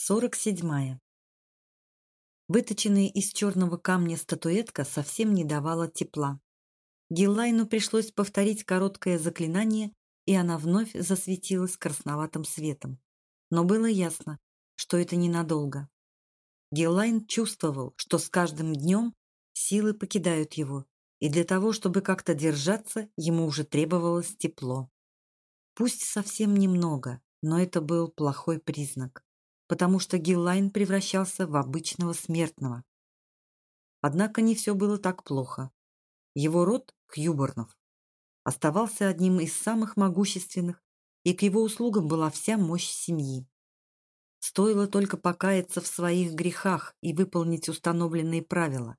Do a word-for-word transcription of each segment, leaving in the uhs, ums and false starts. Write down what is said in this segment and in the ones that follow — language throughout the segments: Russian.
сорок седьмая. Выточенная из черного камня статуэтка совсем не давала тепла. Гиллайну пришлось повторить короткое заклинание, и она вновь засветилась красноватым светом. Но было ясно, что это ненадолго. Гиллайн чувствовал, что с каждым днем силы покидают его, и для того, чтобы как-то держаться, ему уже требовалось тепло. Пусть совсем немного, но это был плохой признак, потому что Гиллайн превращался в обычного смертного. Однако не все было так плохо. Его род, Хьюборнов, оставался одним из самых могущественных, и к его услугам была вся мощь семьи. Стоило только покаяться в своих грехах и выполнить установленные правила.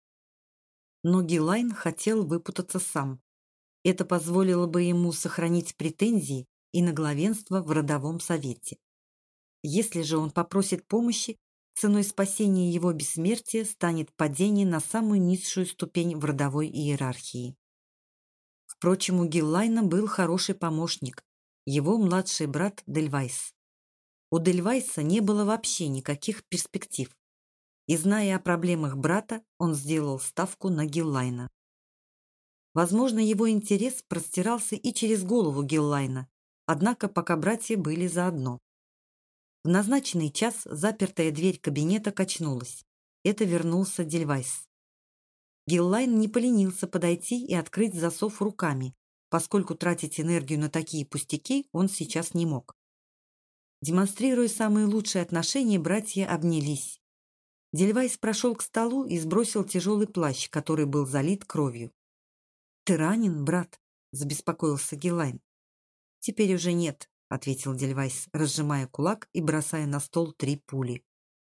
Но Гиллайн хотел выпутаться сам. Это позволило бы ему сохранить претензии и на главенство в родовом совете. Если же он попросит помощи, ценой спасения его бессмертия станет падение на самую низшую ступень в родовой иерархии. Впрочем, у Гиллайна был хороший помощник, его младший брат Дельвайс. У Дельвайса не было вообще никаких перспектив, и, зная о проблемах брата, он сделал ставку на Гиллайна. Возможно, его интерес простирался и через голову Гиллайна, однако пока братья были заодно. В назначенный час запертая дверь кабинета качнулась. Это вернулся Дельвайс. Гиллайн не поленился подойти и открыть засов руками, поскольку тратить энергию на такие пустяки он сейчас не мог. Демонстрируя самые лучшие отношения, братья обнялись. Дельвайс прошел к столу и сбросил тяжелый плащ, который был залит кровью. «Ты ранен, брат?» – забеспокоился Гиллайн. «Теперь уже нет», — ответил Дельвайс, разжимая кулак и бросая на стол три пули.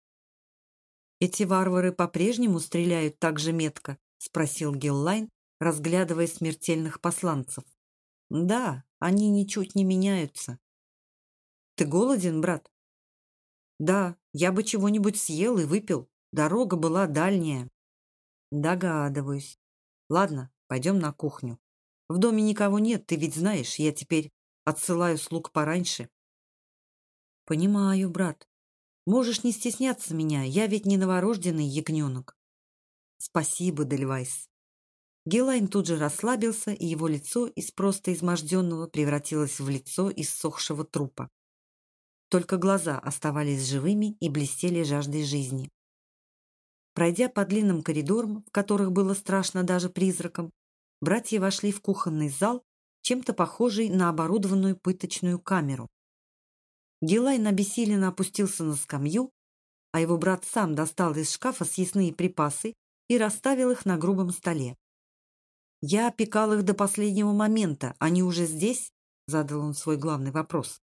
«Эти варвары по-прежнему стреляют так же метко?» — спросил Гиллайн, разглядывая смертельных посланцев. «Да, они ничуть не меняются». «Ты голоден, брат?» «Да, я бы чего-нибудь съел и выпил. Дорога была дальняя». «Догадываюсь. Ладно, пойдем на кухню. В доме никого нет, ты ведь знаешь, я теперь отсылаю слуг пораньше». «Понимаю, брат. Можешь не стесняться меня, я ведь не новорожденный ягненок». «Спасибо, Дельвайс». Гиллайн тут же расслабился, и его лицо из просто изможденного превратилось в лицо иссохшего трупа. Только глаза оставались живыми и блестели жаждой жизни. Пройдя по длинным коридорам, в которых было страшно даже призракам, братья вошли в кухонный зал, чем-то похожий на оборудованную пыточную камеру. Гиллайн обессиленно опустился на скамью, а его брат сам достал из шкафа съестные припасы и расставил их на грубом столе. «Я опекал их до последнего момента. Они уже здесь?» — задал он свой главный вопрос.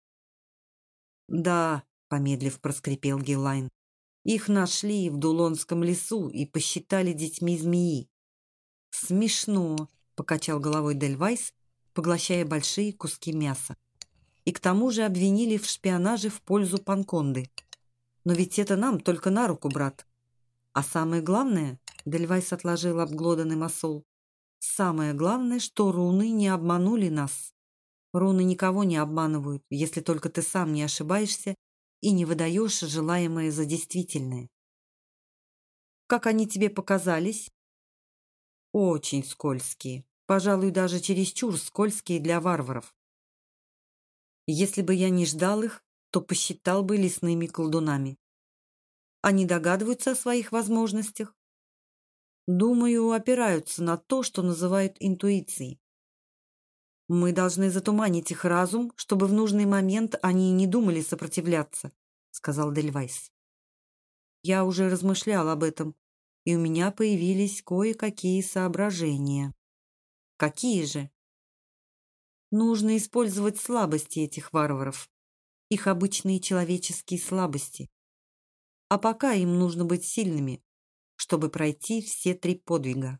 «Да», — помедлив проскрипел Гиллайн, — «их нашли в Дулонском лесу и посчитали детьми змеи». «Смешно», — покачал головой Дельвайс, поглощая большие куски мяса. «И к тому же обвинили в шпионаже в пользу Панконды. Но ведь это нам только на руку, брат. А самое главное, — Дельвайс отложил обглоданный масол, — самое главное, что руны не обманули нас. Руны никого не обманывают, если только ты сам не ошибаешься и не выдаешь желаемое за действительное». «Как они тебе показались?» «Очень скользкие, пожалуй, даже чересчур скользкие для варваров. Если бы я не ждал их, то посчитал бы лесными колдунами. Они догадываются о своих возможностях? Думаю, опираются на то, что называют интуицией. Мы должны затуманить их разум, чтобы в нужный момент они не думали сопротивляться», — сказал Дельвайс. «Я уже размышлял об этом, и у меня появились кое-какие соображения». «Какие же?» «Нужно использовать слабости этих варваров, их обычные человеческие слабости. А пока им нужно быть сильными, чтобы пройти все три подвига».